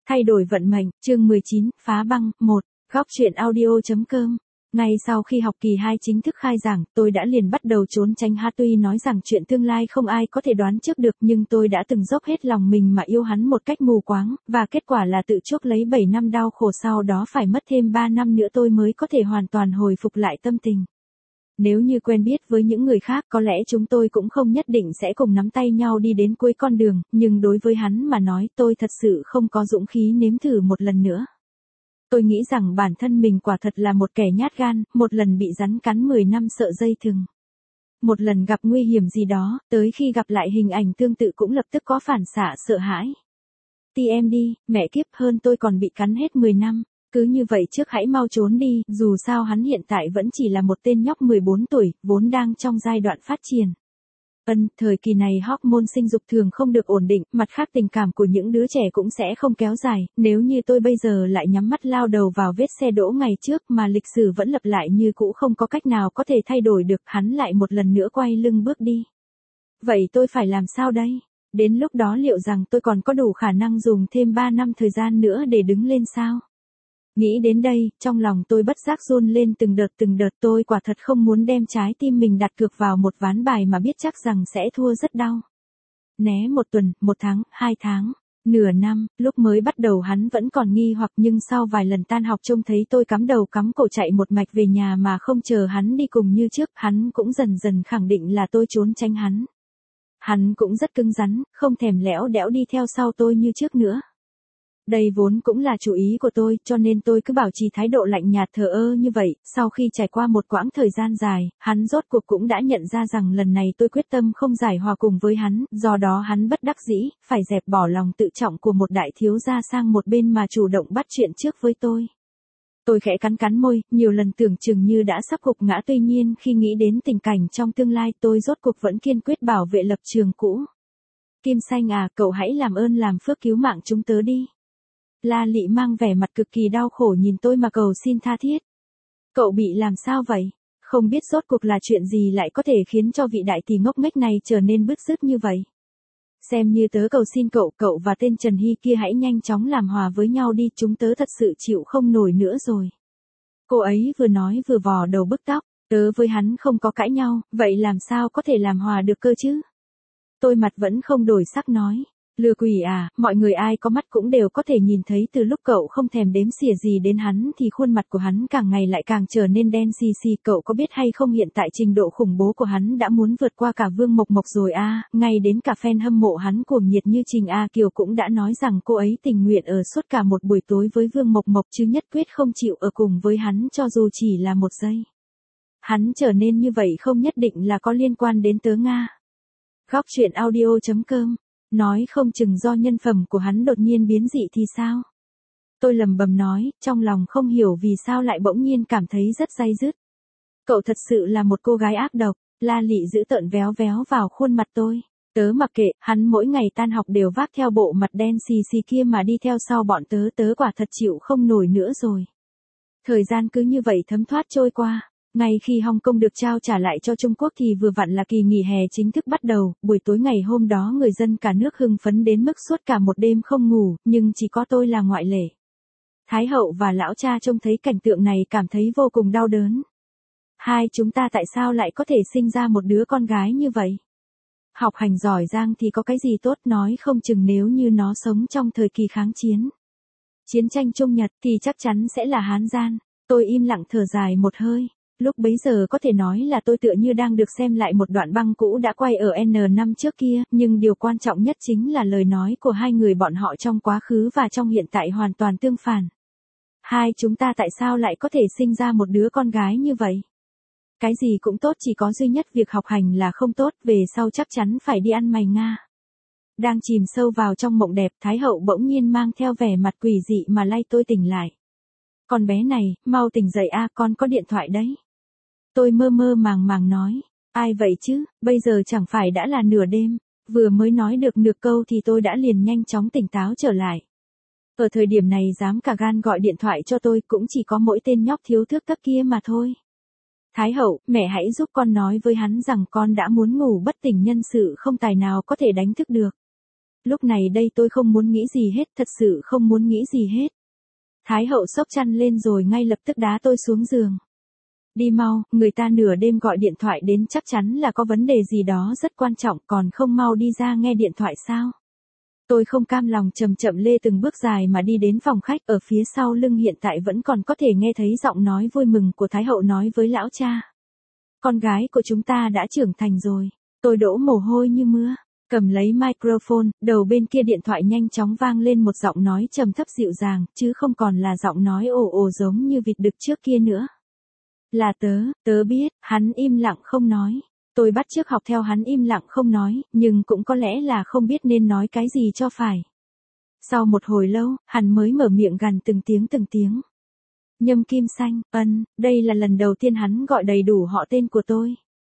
Thay đổi vận mệnh, chương 19, phá băng, 1, góc truyện audio.com. Ngay sau khi học kỳ 2 chính thức khai giảng, tôi đã liền bắt đầu trốn tránh hắn, tuy nói rằng chuyện tương lai không ai có thể đoán trước được, nhưng tôi đã từng dốc hết lòng mình mà yêu hắn một cách mù quáng, và kết quả là tự chuốc lấy 7 năm đau khổ, sau đó phải mất thêm 3 năm nữa tôi mới có thể hoàn toàn hồi phục lại tâm tình. Nếu như quen biết với những người khác, có lẽ chúng tôi cũng không nhất định sẽ cùng nắm tay nhau đi đến cuối con đường, nhưng đối với hắn mà nói, tôi thật sự không có dũng khí nếm thử một lần nữa. Tôi nghĩ rằng bản thân mình quả thật là một kẻ nhát gan, một lần bị rắn cắn 10 năm sợ dây thừng. Một lần gặp nguy hiểm gì đó, tới khi gặp lại hình ảnh tương tự cũng lập tức có phản xạ sợ hãi. TM đi, mẹ kiếp, hơn tôi còn bị cắn hết 10 năm. Cứ như vậy trước hãy mau trốn đi, dù sao hắn hiện tại vẫn chỉ là một tên nhóc 14 tuổi, vốn đang trong giai đoạn phát triển. Thời kỳ này hormone sinh dục thường không được ổn định, mặt khác tình cảm của những đứa trẻ cũng sẽ không kéo dài, nếu như tôi bây giờ lại nhắm mắt lao đầu vào vết xe đỗ ngày trước mà lịch sử vẫn lặp lại như cũ, không có cách nào có thể thay đổi được, hắn lại một lần nữa quay lưng bước đi. Vậy tôi phải làm sao đây? Đến lúc đó liệu rằng tôi còn có đủ khả năng dùng thêm 3 năm thời gian nữa để đứng lên sao? Nghĩ đến đây, trong lòng tôi bất giác run lên từng đợt, tôi quả thật không muốn đem trái tim mình đặt cược vào một ván bài mà biết chắc rằng sẽ thua rất đau. Né 1 tuần, 1 tháng, 2 tháng, nửa năm, lúc mới bắt đầu hắn vẫn còn nghi hoặc, nhưng sau vài lần tan học trông thấy tôi cắm đầu cắm cổ chạy một mạch về nhà mà không chờ hắn đi cùng như trước, hắn cũng dần dần khẳng định là tôi trốn tránh hắn. Hắn cũng rất cứng rắn, không thèm lẽo đẽo đi theo sau tôi như trước nữa. Đây vốn cũng là chủ ý của tôi, cho nên tôi cứ bảo trì thái độ lạnh nhạt thờ ơ như vậy. Sau khi trải qua một quãng thời gian dài, hắn rốt cuộc cũng đã nhận ra rằng lần này tôi quyết tâm không giải hòa cùng với hắn, do đó hắn bất đắc dĩ, phải dẹp bỏ lòng tự trọng của một đại thiếu gia sang một bên mà chủ động bắt chuyện trước với tôi. Tôi khẽ cắn môi, nhiều lần tưởng chừng như đã sắp gục ngã, tuy nhiên khi nghĩ đến tình cảnh trong tương lai, tôi rốt cuộc vẫn kiên quyết bảo vệ lập trường cũ. Kim Xanh à, cậu hãy làm ơn làm phước cứu mạng chúng tớ đi. La Lị mang vẻ mặt cực kỳ đau khổ nhìn tôi mà cầu xin tha thiết. Cậu bị làm sao vậy? Không biết rốt cuộc là chuyện gì lại có thể khiến cho vị đại tỷ ngốc nghếch này trở nên bứt rứt như vậy. Xem như tớ cầu xin cậu và tên Trần Hy kia hãy nhanh chóng làm hòa với nhau đi, chúng tớ thật sự chịu không nổi nữa rồi. Cô ấy vừa nói vừa vò đầu bứt tóc, tớ với hắn không có cãi nhau, vậy làm sao có thể làm hòa được cơ chứ? Tôi mặt vẫn không đổi sắc nói. Lừa quỷ à, mọi người ai có mắt cũng đều có thể nhìn thấy, từ lúc cậu không thèm đếm xỉa gì đến hắn thì khuôn mặt của hắn càng ngày lại càng trở nên đen xì, cậu có biết hay không, hiện tại trình độ khủng bố của hắn đã muốn vượt qua cả Vương Mộc Mộc rồi à, ngay đến cả fan hâm mộ hắn cuồng nhiệt như Trình A Kiều cũng đã nói rằng cô ấy tình nguyện ở suốt cả một buổi tối với Vương Mộc Mộc chứ nhất quyết không chịu ở cùng với hắn cho dù chỉ là một giây. Hắn trở nên như vậy không nhất định là có liên quan đến tớ Nga. Góc truyện audio.com. Nói không chừng do nhân phẩm của hắn đột nhiên biến dị thì sao? Tôi lầm bầm nói, trong lòng không hiểu vì sao lại bỗng nhiên cảm thấy rất day dứt. Cậu thật sự là một cô gái ác độc. La Lị dữ tợn véo vào khuôn mặt tôi. Tớ mặc kệ, hắn mỗi ngày tan học đều vác theo bộ mặt đen xì kia mà đi theo sau bọn tớ quả thật chịu không nổi nữa rồi. Thời gian cứ như vậy thấm thoát trôi qua. Ngay khi Hong Kong được trao trả lại cho Trung Quốc thì vừa vặn là kỳ nghỉ hè chính thức bắt đầu, buổi tối ngày hôm đó người dân cả nước hưng phấn đến mức suốt cả một đêm không ngủ, nhưng chỉ có tôi là ngoại lệ. Thái hậu và lão cha trông thấy cảnh tượng này cảm thấy vô cùng đau đớn. Hai chúng ta tại sao lại có thể sinh ra một đứa con gái như vậy? Học hành giỏi giang thì có cái gì tốt, nói không chừng nếu như nó sống trong thời kỳ kháng chiến. Chiến tranh Trung Nhật thì chắc chắn sẽ là Hán gian. Tôi im lặng thở dài một hơi. Lúc bấy giờ có thể nói là tôi tựa như đang được xem lại một đoạn băng cũ đã quay ở N năm trước kia, nhưng điều quan trọng nhất chính là lời nói của hai người bọn họ trong quá khứ và trong hiện tại hoàn toàn tương phản. Hai chúng ta tại sao lại có thể sinh ra một đứa con gái như vậy? Cái gì cũng tốt, chỉ có duy nhất việc học hành là không tốt, về sau chắc chắn phải đi ăn mày Nga. Đang chìm sâu vào trong mộng đẹp, Thái hậu bỗng nhiên mang theo vẻ mặt quỷ dị mà lay tôi tỉnh lại. Con bé này, mau tỉnh dậy a, con có điện thoại đấy. Tôi mơ màng nói, ai vậy chứ, bây giờ chẳng phải đã là nửa đêm, vừa mới nói được nửa câu thì tôi đã liền nhanh chóng tỉnh táo trở lại. Ở thời điểm này dám cả gan gọi điện thoại cho tôi cũng chỉ có mỗi tên nhóc thiếu thước tấp kia mà thôi. Thái hậu, mẹ hãy giúp con nói với hắn rằng con đã muốn ngủ bất tỉnh, nhân sự không tài nào có thể đánh thức được. Lúc này đây tôi không muốn nghĩ gì hết, thật sự không muốn nghĩ gì hết. Thái hậu xốc chăn lên rồi ngay lập tức đá tôi xuống giường. Đi mau, người ta nửa đêm gọi điện thoại đến chắc chắn là có vấn đề gì đó rất quan trọng, còn không mau đi ra nghe điện thoại sao? Tôi không cam lòng chậm chậm lê từng bước dài mà đi đến phòng khách, ở phía sau lưng hiện tại vẫn còn có thể nghe thấy giọng nói vui mừng của Thái hậu nói với lão cha. Con gái của chúng ta đã trưởng thành rồi. Tôi đổ mồ hôi như mưa. Cầm lấy microphone, đầu bên kia điện thoại nhanh chóng vang lên một giọng nói trầm thấp dịu dàng, chứ không còn là giọng nói ồ ồ giống như vịt đực trước kia nữa. Là tớ biết, hắn im lặng không nói. Tôi bắt chước học theo hắn im lặng không nói, nhưng cũng có lẽ là không biết nên nói cái gì cho phải. Sau một hồi lâu, hắn mới mở miệng gằn từng tiếng. Nhâm Kim Xanh, đây là lần đầu tiên hắn gọi đầy đủ họ tên của tôi.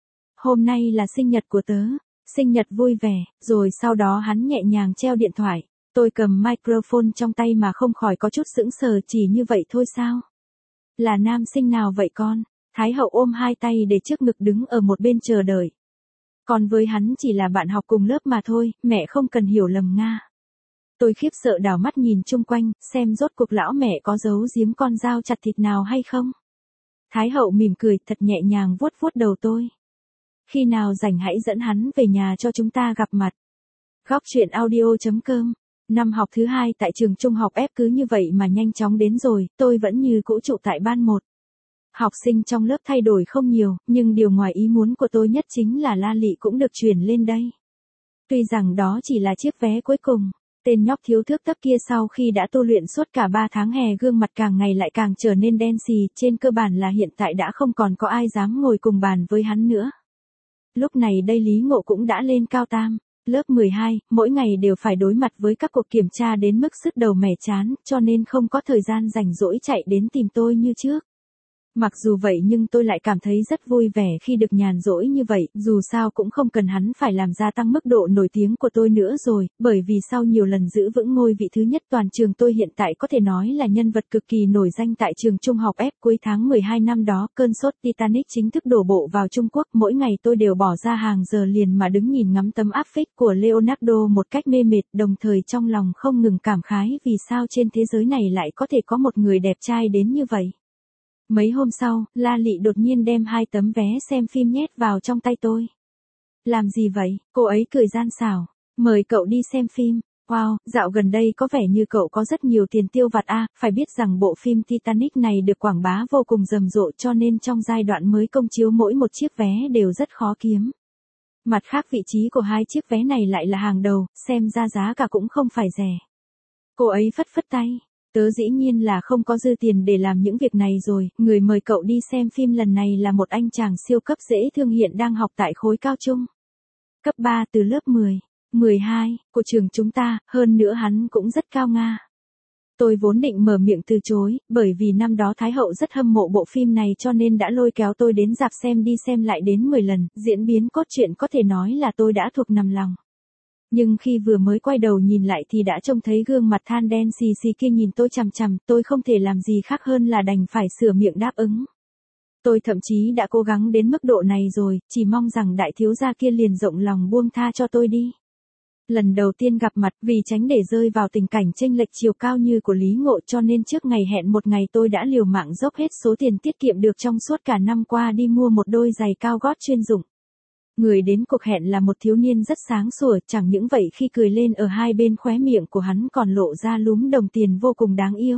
Hôm nay là sinh nhật của tớ, sinh nhật vui vẻ, rồi sau đó hắn nhẹ nhàng treo điện thoại. Tôi cầm microphone trong tay mà không khỏi có chút sững sờ, chỉ như vậy thôi sao? Là nam sinh nào vậy con? Thái hậu ôm hai tay để trước ngực đứng ở một bên chờ đợi. Còn với hắn chỉ là bạn học cùng lớp mà thôi, mẹ không cần hiểu lầm Nga. Tôi khiếp sợ đảo mắt nhìn chung quanh, xem rốt cuộc lão mẹ có giấu giếm con dao chặt thịt nào hay không. Thái hậu mỉm cười thật nhẹ nhàng vuốt vuốt đầu tôi. Khi nào rảnh hãy dẫn hắn về nhà cho chúng ta gặp mặt. Góc truyện audio.com. Năm học thứ 2 tại trường trung học F cứ như vậy mà nhanh chóng đến rồi, tôi vẫn như cũ trụ tại ban 1. Học sinh trong lớp thay đổi không nhiều, nhưng điều ngoài ý muốn của tôi nhất chính là La Lị cũng được chuyển lên đây. Tuy rằng đó chỉ là chiếc vé cuối cùng, tên nhóc thiếu thước tấp kia sau khi đã tu luyện suốt cả 3 tháng hè gương mặt càng ngày lại càng trở nên đen xì, trên cơ bản là hiện tại đã không còn có ai dám ngồi cùng bàn với hắn nữa. Lúc này đây Lý Ngộ cũng đã lên cao tam, lớp 12, mỗi ngày đều phải đối mặt với các cuộc kiểm tra đến mức sứt đầu mẻ chán, cho nên không có thời gian rảnh rỗi chạy đến tìm tôi như trước. Mặc dù vậy nhưng tôi lại cảm thấy rất vui vẻ khi được nhàn rỗi như vậy, dù sao cũng không cần hắn phải làm gia tăng mức độ nổi tiếng của tôi nữa rồi, bởi vì sau nhiều lần giữ vững ngôi vị thứ nhất toàn trường tôi hiện tại có thể nói là nhân vật cực kỳ nổi danh tại trường trung học F. Cuối tháng 12 năm đó, cơn sốt Titanic chính thức đổ bộ vào Trung Quốc, mỗi ngày tôi đều bỏ ra hàng giờ liền mà đứng nhìn ngắm tấm áp phích của Leonardo một cách mê mệt, đồng thời trong lòng không ngừng cảm khái vì sao trên thế giới này lại có thể có một người đẹp trai đến như vậy. Mấy hôm sau, La Lị đột nhiên đem 2 tấm vé xem phim nhét vào trong tay tôi. Làm gì vậy? Cô ấy cười gian xảo. Mời cậu đi xem phim. Wow, dạo gần đây có vẻ như cậu có rất nhiều tiền tiêu vặt à, phải biết rằng bộ phim Titanic này được quảng bá vô cùng rầm rộ cho nên trong giai đoạn mới công chiếu mỗi một chiếc vé đều rất khó kiếm. Mặt khác vị trí của 2 chiếc vé này lại là hàng đầu, xem ra giá cả cũng không phải rẻ. Cô ấy phất phất tay. Tớ dĩ nhiên là không có dư tiền để làm những việc này rồi, người mời cậu đi xem phim lần này là một anh chàng siêu cấp dễ thương hiện đang học tại khối cao trung. Cấp 3 từ lớp 10, 12, của trường chúng ta, hơn nữa hắn cũng rất cao Nga. Tôi vốn định mở miệng từ chối, bởi vì năm đó Thái hậu rất hâm mộ bộ phim này cho nên đã lôi kéo tôi đến rạp xem đi xem lại đến 10 lần, diễn biến cốt truyện có thể nói là tôi đã thuộc nằm lòng. Nhưng khi vừa mới quay đầu nhìn lại thì đã trông thấy gương mặt than đen xì xì kia nhìn tôi chằm chằm, tôi không thể làm gì khác hơn là đành phải sửa miệng đáp ứng. Tôi thậm chí đã cố gắng đến mức độ này rồi, chỉ mong rằng đại thiếu gia kia liền rộng lòng buông tha cho tôi đi. Lần đầu tiên gặp mặt vì tránh để rơi vào tình cảnh chênh lệch chiều cao như của Lý Ngộ cho nên trước ngày hẹn một ngày tôi đã liều mạng dốc hết số tiền tiết kiệm được trong suốt cả năm qua đi mua một đôi giày cao gót chuyên dụng. Người đến cuộc hẹn là một thiếu niên rất sáng sủa, chẳng những vậy khi cười lên ở hai bên khóe miệng của hắn còn lộ ra lúm đồng tiền vô cùng đáng yêu.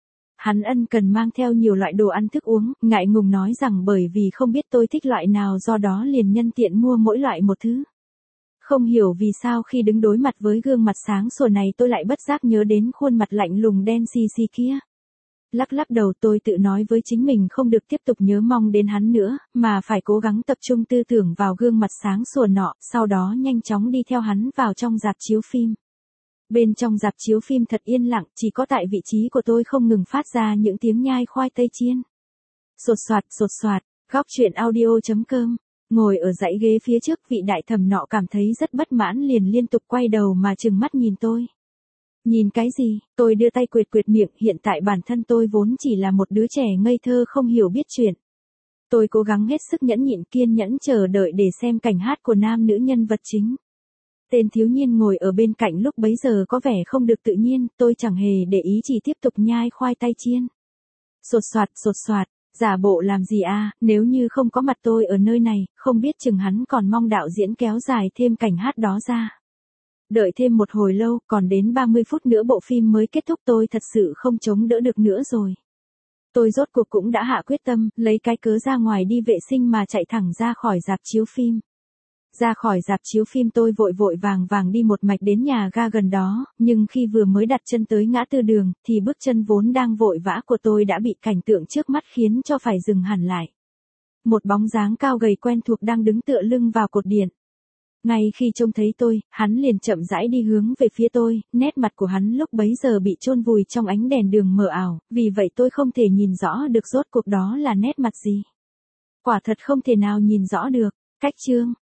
Hắn ân cần mang theo nhiều loại đồ ăn thức uống, ngại ngùng nói rằng bởi vì không biết tôi thích loại nào do đó liền nhân tiện mua mỗi loại một thứ. Không hiểu vì sao khi đứng đối mặt với gương mặt sáng sủa này tôi lại bất giác nhớ đến khuôn mặt lạnh lùng đen xì xì kia. Lắc lắc đầu tôi tự nói với chính mình không được tiếp tục nhớ mong đến hắn nữa, mà phải cố gắng tập trung tư tưởng vào gương mặt sáng sủa nọ, sau đó nhanh chóng đi theo hắn vào trong rạp chiếu phim. Bên trong rạp chiếu phim thật yên lặng, chỉ có tại vị trí của tôi không ngừng phát ra những tiếng nhai khoai tây chiên. Sột soạt, góc truyện audio.com. Ngồi ở dãy ghế phía trước vị đại thẩm nọ cảm thấy rất bất mãn liền liên tục quay đầu mà trừng mắt nhìn tôi. Nhìn cái gì, tôi đưa tay quệt quệt miệng, hiện tại bản thân tôi vốn chỉ là một đứa trẻ ngây thơ không hiểu biết chuyện. Tôi cố gắng hết sức nhẫn nhịn kiên nhẫn chờ đợi để xem cảnh hát của nam nữ nhân vật chính. Tên thiếu niên ngồi ở bên cạnh lúc bấy giờ có vẻ không được tự nhiên, tôi chẳng hề để ý chỉ tiếp tục nhai khoai tây chiên. Sột soạt, giả bộ làm gì à, nếu như không có mặt tôi ở nơi này, không biết chừng hắn còn mong đạo diễn kéo dài thêm cảnh hát đó ra. Đợi thêm một hồi lâu, còn đến 30 phút nữa bộ phim mới kết thúc, tôi thật sự không chống đỡ được nữa rồi. Tôi rốt cuộc cũng đã hạ quyết tâm, lấy cái cớ ra ngoài đi vệ sinh mà chạy thẳng ra khỏi rạp chiếu phim. Ra khỏi rạp chiếu phim tôi vội vội vàng đi một mạch đến nhà ga gần đó, nhưng khi vừa mới đặt chân tới ngã tư đường, thì bước chân vốn đang vội vã của tôi đã bị cảnh tượng trước mắt khiến cho phải dừng hẳn lại. Một bóng dáng cao gầy quen thuộc đang đứng tựa lưng vào cột điện. Ngay khi trông thấy tôi, hắn liền chậm rãi đi hướng về phía tôi, nét mặt của hắn lúc bấy giờ bị chôn vùi trong ánh đèn đường mờ ảo, vì vậy tôi không thể nhìn rõ được rốt cuộc đó là nét mặt gì. Quả thật không thể nào nhìn rõ được. Cách chương